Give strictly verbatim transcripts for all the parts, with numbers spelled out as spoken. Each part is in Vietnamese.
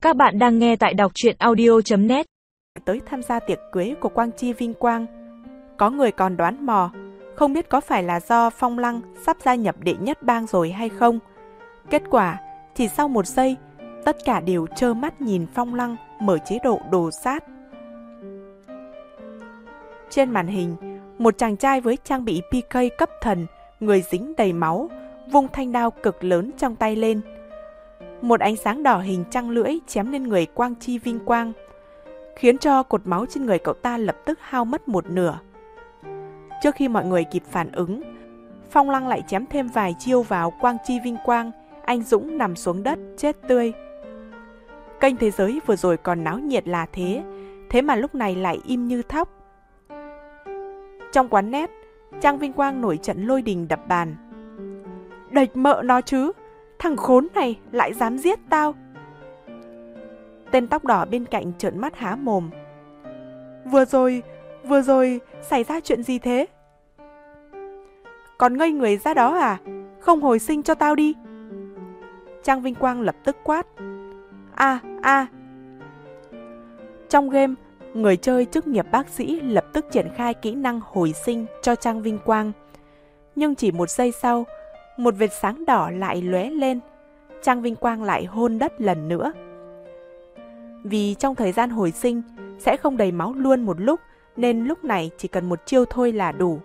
Các bạn đang nghe tại đọc truyện audio chấm net. Tới tham gia tiệc cưới của Quang Chi Vinh Quang. Có người còn đoán mò, không biết có phải là do Phong Lăng sắp gia nhập đệ nhất bang rồi hay không. Kết quả, chỉ sau một giây, tất cả đều trơ mắt nhìn Phong Lăng mở chế độ đồ sát. Trên màn hình, một chàng trai với trang bị pê ca cấp thần, người dính đầy máu, vung thanh đao cực lớn trong tay lên. Một ánh sáng đỏ hình trăng lưỡi chém lên người Quang Chi Vinh Quang, khiến cho cột máu trên người cậu ta lập tức hao mất một nửa. Trước khi mọi người kịp phản ứng, Phong Lăng lại chém thêm vài chiêu vào Quang Chi Vinh Quang, anh dũng nằm xuống đất chết tươi. Kênh Thế Giới vừa rồi còn náo nhiệt là thế, thế mà lúc này lại im như thóc. Trong quán net, Trang Vinh Quang nổi trận lôi đình đập bàn. Đệch mợ nó chứ, thằng khốn này lại dám giết tao. Tên tóc đỏ bên cạnh trợn mắt há mồm. Vừa rồi, vừa rồi xảy ra chuyện gì thế? Còn ngây người ra đó à? Không hồi sinh cho tao đi. Trang Vinh Quang lập tức quát. A, a. Trong game, người chơi chức nghiệp bác sĩ lập tức triển khai kỹ năng hồi sinh cho Trang Vinh Quang. Nhưng chỉ một giây sau, một vệt sáng đỏ lại lóe lên, Trang Vinh Quang lại hôn đất lần nữa. Vì trong thời gian hồi sinh sẽ không đầy máu luôn một lúc, nên lúc này chỉ cần một chiêu thôi là đủ.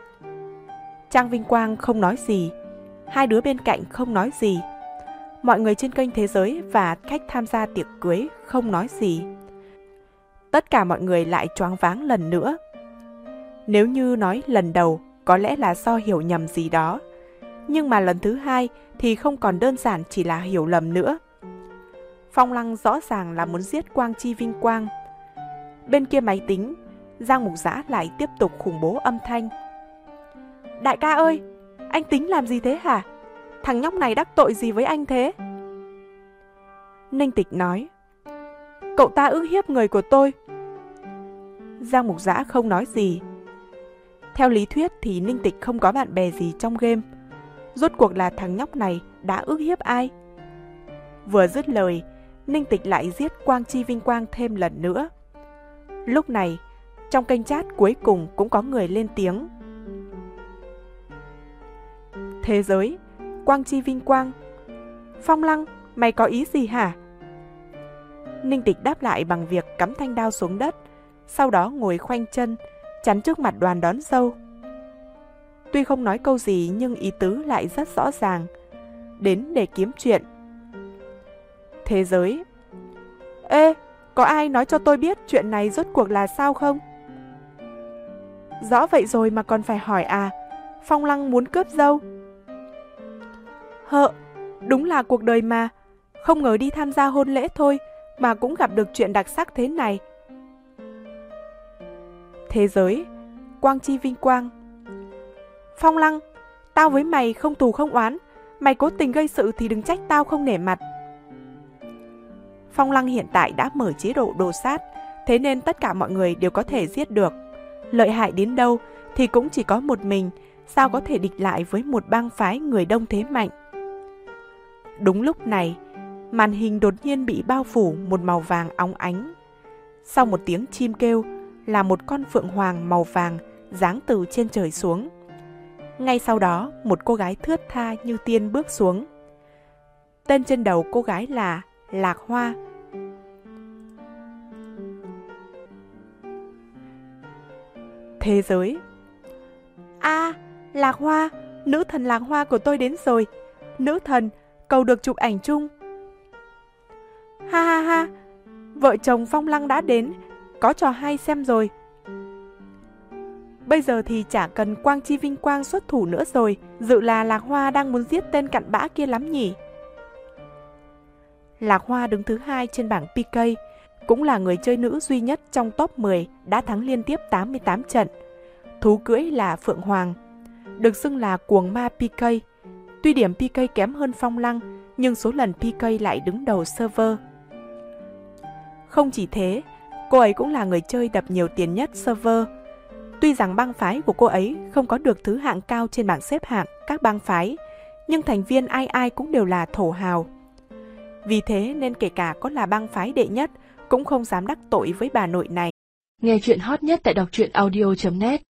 Trang Vinh Quang không nói gì, hai đứa bên cạnh không nói gì, mọi người trên kênh Thế Giới và khách tham gia tiệc cưới không nói gì. Tất cả mọi người lại choáng váng lần nữa. Nếu như nói lần đầu có lẽ là do hiểu nhầm gì đó, nhưng mà lần thứ hai thì không còn đơn giản chỉ là hiểu lầm nữa. Phong Lăng rõ ràng là muốn giết Quang Chi Vinh Quang. Bên kia máy tính, Giang Mục Dã lại tiếp tục khủng bố âm thanh. Đại ca ơi, anh tính làm gì thế hả? Thằng nhóc này đắc tội gì với anh thế? Ninh Tịch nói, cậu ta ức hiếp người của tôi. Giang Mục Dã không nói gì. Theo lý thuyết thì Ninh Tịch không có bạn bè gì trong game. Rốt cuộc là thằng nhóc này đã ức hiếp ai? Vừa dứt lời, Ninh Tịch lại giết Quang Chi Vinh Quang thêm lần nữa. Lúc này, trong kênh chat cuối cùng cũng có người lên tiếng. Thế Giới, Quang Chi Vinh Quang. Phong Lăng, mày có ý gì hả? Ninh Tịch đáp lại bằng việc cắm thanh đao xuống đất, sau đó ngồi khoanh chân, chắn trước mặt đoàn đón dâu. Tuy không nói câu gì nhưng ý tứ lại rất rõ ràng. Đến để kiếm chuyện. Thế Giới. Ê, có ai nói cho tôi biết chuyện này rốt cuộc là sao không? Rõ vậy rồi mà còn phải hỏi à? Phong Lăng muốn cướp dâu. Hợ, đúng là cuộc đời mà. Không ngờ đi tham gia hôn lễ thôi mà cũng gặp được chuyện đặc sắc thế này. Thế Giới. Quang Chi Vinh Quang. Phong Lăng, tao với mày không thù không oán, mày cố tình gây sự thì đừng trách tao không nể mặt. Phong Lăng hiện tại đã mở chế độ đồ sát, thế nên tất cả mọi người đều có thể giết được. Lợi hại đến đâu thì cũng chỉ có một mình, sao có thể địch lại với một bang phái người đông thế mạnh. Đúng lúc này, màn hình đột nhiên bị bao phủ một màu vàng óng ánh. Sau một tiếng chim kêu là một con phượng hoàng màu vàng giáng từ trên trời xuống. Ngay sau đó, một cô gái thướt tha như tiên bước xuống. Tên trên đầu cô gái là Lạc Hoa. Thế Giới. A, à, Lạc Hoa, nữ thần Lạc Hoa của tôi đến rồi. Nữ thần, cầu được chụp ảnh chung. Ha ha ha, vợ chồng Phong Lăng đã đến, có trò hay xem rồi. Bây giờ thì chả cần Quang Chi Vinh Quang xuất thủ nữa rồi, dự là Lạc Hoa đang muốn giết tên cặn bã kia lắm nhỉ. Lạc Hoa đứng thứ hai trên bảng pê ca, cũng là người chơi nữ duy nhất trong top mười đã thắng liên tiếp tám mươi tám trận. Thú cưỡi là Phượng Hoàng, được xưng là cuồng ma pê ca. Tuy điểm pê ca kém hơn Phong Lăng, nhưng số lần pê ca lại đứng đầu server. Không chỉ thế, cô ấy cũng là người chơi đập nhiều tiền nhất server. Tuy rằng bang phái của cô ấy không có được thứ hạng cao trên bảng xếp hạng các bang phái, nhưng thành viên ai ai cũng đều là thổ hào. Vì thế nên kể cả có là bang phái đệ nhất, cũng không dám đắc tội với bà nội này. Nghe chuyện hot nhất tại đọc truyện audio chấm net